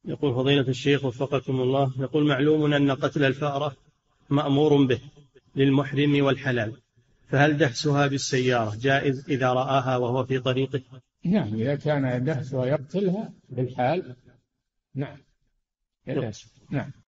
يقول فضيلة الشيخ وفقكم الله، يقول معلوم أن قتل الفأرة مأمور به للمحرم والحلال، فهل دهسها بالسيارة جائز إذا رآها وهو في طريقه؟ نعم، إذا كان دهسها يقتلها بالحال، نعم يدهس، نعم.